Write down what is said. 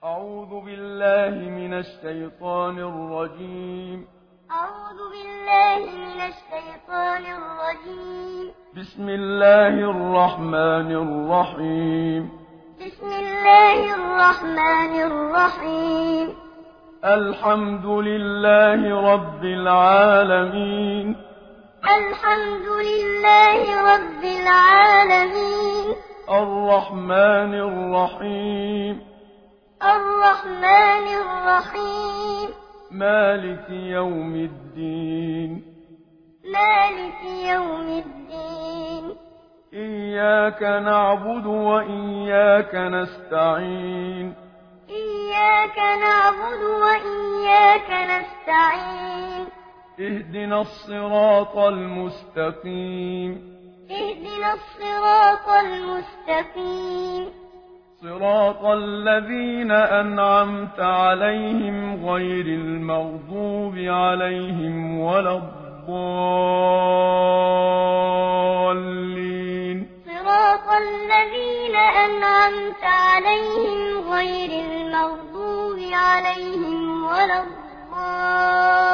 أعوذ بالله من الشيطان الرجيم. أعوذ بالله من الشيطان الرجيم. بسم الله الرحمن الرحيم. بسم الله الرحمن الرحيم. الحمد لله رب العالمين. الحمد لله رب العالمين. الرحمن الرحيم. الرحمن الرحيم. مالك يوم الدين. مالك يوم الدين. إياك نعبد وإياك نستعين. إياك نعبد وإياك نستعين. اهدنا الصراط المستقيم. اهدنا الصراط المستقيم. صراط الذين أنعمت عليهم غير المغضوب عليهم ولا الضالين. صراط الذين أنعمت عليهم غير المغضوب عليهم ولا الضالين.